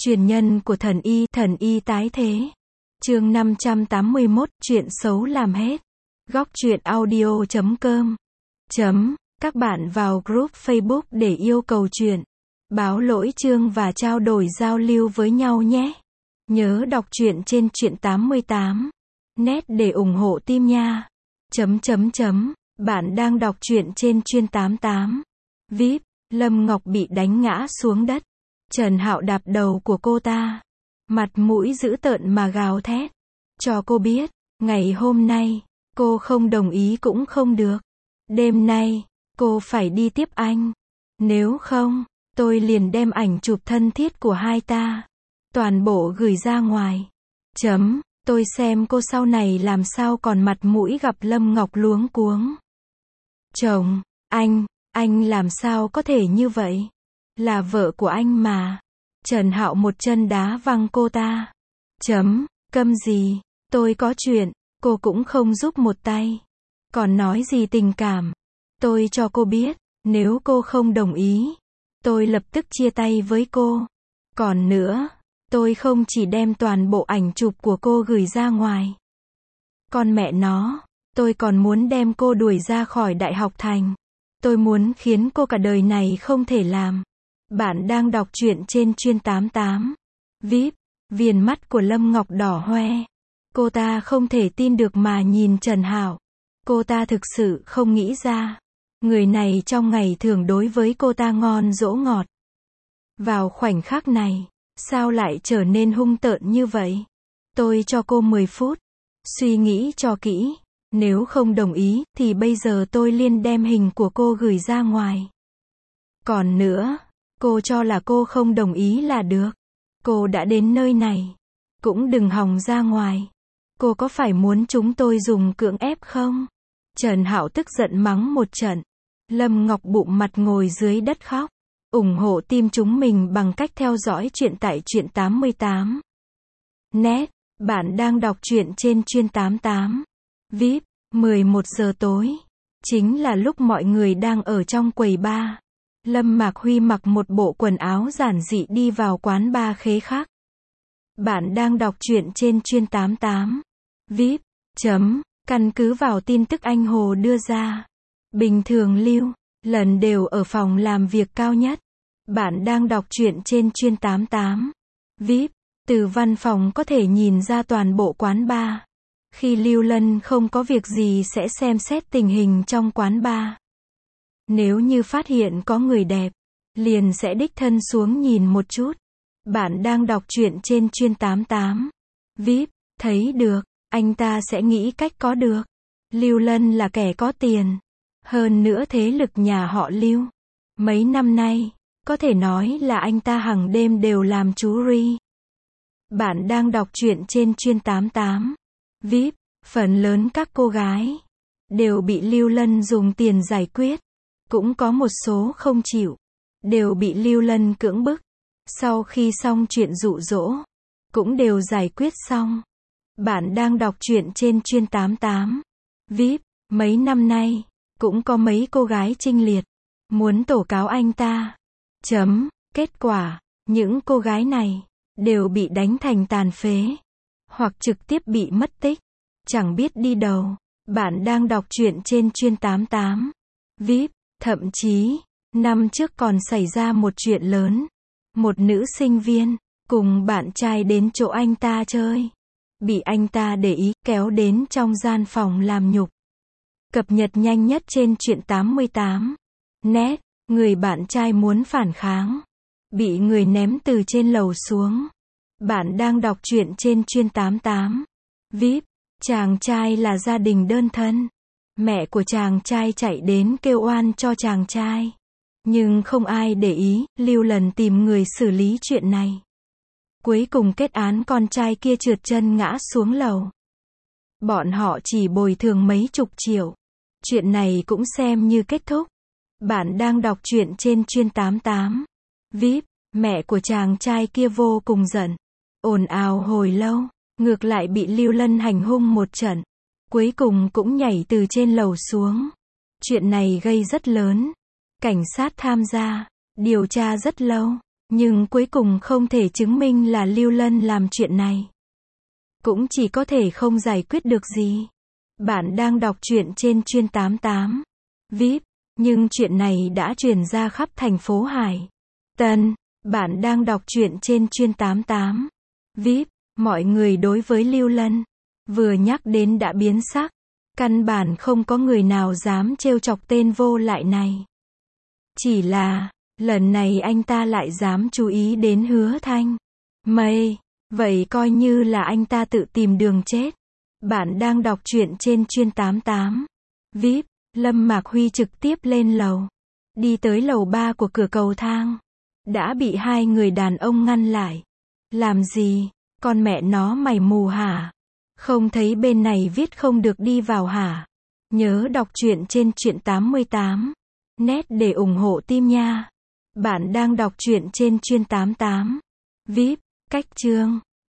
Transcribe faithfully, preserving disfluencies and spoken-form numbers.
Truyền nhân của thần y, thần y tái thế. Chương năm trăm tám mươi mốt, chuyện xấu làm hết. Góc truyện audio chấm com. Chấm, các bạn vào group Facebook để yêu cầu chuyện, báo lỗi chương và trao đổi giao lưu với nhau nhé. Nhớ đọc truyện trên truyện tám mươi tám net để ủng hộ team nha. Chấm chấm chấm, bạn đang đọc truyện trên chuyên tám mươi tám vê i pê. Lâm Ngọc bị đánh ngã xuống đất. Trần Hạo đạp đầu của cô ta. Mặt mũi dữ tợn mà gào thét. Cho cô biết, ngày hôm nay, cô không đồng ý cũng không được. Đêm nay, cô phải đi tiếp anh. Nếu không, tôi liền đem ảnh chụp thân thiết của hai ta. Toàn bộ gửi ra ngoài. Chấm, tôi xem cô sau này làm sao còn mặt mũi gặp Lâm Ngọc luống cuống. Chồng, anh, anh làm sao có thể như vậy? Là vợ của anh mà. Trần Hạo một chân đá văng cô ta. Chấm, câm gì, tôi có chuyện, cô cũng không giúp một tay. Còn nói gì tình cảm. Tôi cho cô biết, nếu cô không đồng ý, tôi lập tức chia tay với cô. Còn nữa, tôi không chỉ đem toàn bộ ảnh chụp của cô gửi ra ngoài. Con mẹ nó, tôi còn muốn đem cô đuổi ra khỏi Đại học Thành. Tôi muốn khiến cô cả đời này không thể làm. Bạn đang đọc truyện trên chuyên tám mươi tám vê i pê. Viền mắt của Lâm Ngọc đỏ hoe. Cô ta không thể tin được mà nhìn Trần Hạo. Cô ta thực sự không nghĩ ra. Người này trong ngày thường đối với cô ta ngon dỗ ngọt. Vào khoảnh khắc này, sao lại trở nên hung tợn như vậy? Tôi cho cô mười phút. Suy nghĩ cho kỹ. Nếu không đồng ý, thì bây giờ tôi liên đem hình của cô gửi ra ngoài. Còn nữa, cô cho là cô không đồng ý là được. Cô đã đến nơi này. Cũng đừng hòng ra ngoài. Cô có phải muốn chúng tôi dùng cưỡng ép không? Trần Hạo tức giận mắng một trận. Lâm Ngọc bụng mặt ngồi dưới đất khóc. Ủng hộ team chúng mình bằng cách theo dõi chuyện tại truyện tám mươi tám net. Bạn đang đọc truyện trên chuyên tám mươi tám vê i pê. mười một giờ tối. Chính là lúc mọi người đang ở trong quầy bar. Lâm Mạc Huy mặc một bộ quần áo giản dị đi vào quán bar khế khắc. Bạn đang đọc truyện trên chuyên tám mươi tám vê i pê. Chấm, căn cứ vào tin tức anh Hồ đưa ra. Bình thường Lưu, lần đều ở phòng làm việc cao nhất. Bạn đang đọc truyện trên chuyên tám mươi tám vê i pê. Từ văn phòng có thể nhìn ra toàn bộ quán bar. Khi Lưu Lân không có việc gì sẽ xem xét tình hình trong quán bar. Nếu như phát hiện có người đẹp, liền sẽ đích thân xuống nhìn một chút. Bạn đang đọc truyện trên chuyên tám mươi tám vê i pê. Thấy được, anh ta sẽ nghĩ cách có được. Lưu Lân là kẻ có tiền. Hơn nữa thế lực nhà họ Lưu. Mấy năm nay, có thể nói là anh ta hàng đêm đều làm chú Ri. Bạn đang đọc truyện trên chuyên tám mươi tám vê i pê. Phần lớn các cô gái đều bị Lưu Lân dùng tiền giải quyết. Cũng có một số không chịu, đều bị Lưu Lân cưỡng bức. Sau khi xong chuyện dụ dỗ, cũng đều giải quyết xong. Bạn đang đọc truyện trên chuyên tám mươi tám vê i pê. Mấy năm nay, cũng có mấy cô gái chinh liệt, muốn tố cáo anh ta. Chấm, kết quả, những cô gái này, đều bị đánh thành tàn phế. Hoặc trực tiếp bị mất tích. Chẳng biết đi đâu. Bạn đang đọc truyện trên chuyên tám mươi tám vê i pê. Thậm chí, năm trước còn xảy ra một chuyện lớn. Một nữ sinh viên, cùng bạn trai đến chỗ anh ta chơi. Bị anh ta để ý, kéo đến trong gian phòng làm nhục. Cập nhật nhanh nhất trên truyện tám mươi tám net. Người bạn trai muốn phản kháng. Bị người ném từ trên lầu xuống. Bạn đang đọc truyện trên chuyên tám mươi tám vê i pê. Chàng trai là gia đình đơn thân. Mẹ của chàng trai chạy đến kêu oan cho chàng trai. Nhưng không ai để ý, Lưu Lần tìm người xử lý chuyện này. Cuối cùng kết án con trai kia trượt chân ngã xuống lầu. Bọn họ chỉ bồi thường mấy chục triệu. Chuyện này cũng xem như kết thúc. Bạn đang đọc truyện trên chuyên tám mươi tám vê i pê. Mẹ của chàng trai kia vô cùng giận. Ồn ào hồi lâu. Ngược lại bị Lưu Lân hành hung một trận. Cuối cùng cũng nhảy từ trên lầu xuống. Chuyện này gây rất lớn. Cảnh sát tham gia. Điều tra rất lâu. Nhưng cuối cùng không thể chứng minh là Lưu Lân làm chuyện này. Cũng chỉ có thể không giải quyết được gì. Bạn đang đọc truyện trên Chuyên tám tám vê i pê, nhưng chuyện này đã truyền ra khắp thành phố Hải Tân. Bạn đang đọc truyện trên Chuyên tám tám vê i pê, mọi người đối với Lưu Lân vừa nhắc đến đã biến sắc. Căn bản không có người nào dám trêu chọc tên vô lại này. Chỉ là, lần này anh ta lại dám chú ý đến Hứa Thanh Mây. Vậy coi như là anh ta tự tìm đường chết. Bạn đang đọc truyện trên Chuyên tám tám vê i pê. Lâm Mạc Huy trực tiếp lên lầu. Đi tới lầu ba của cửa cầu thang. Đã bị hai người đàn ông ngăn lại. Làm gì? Con mẹ nó mày mù hả? Không thấy bên này viết không được đi vào hả? Nhớ đọc truyện trên Truyện tám mươi tám net để ủng hộ team nha. Bạn đang đọc truyện trên Chuyên tám tám vê i pê. Cách chương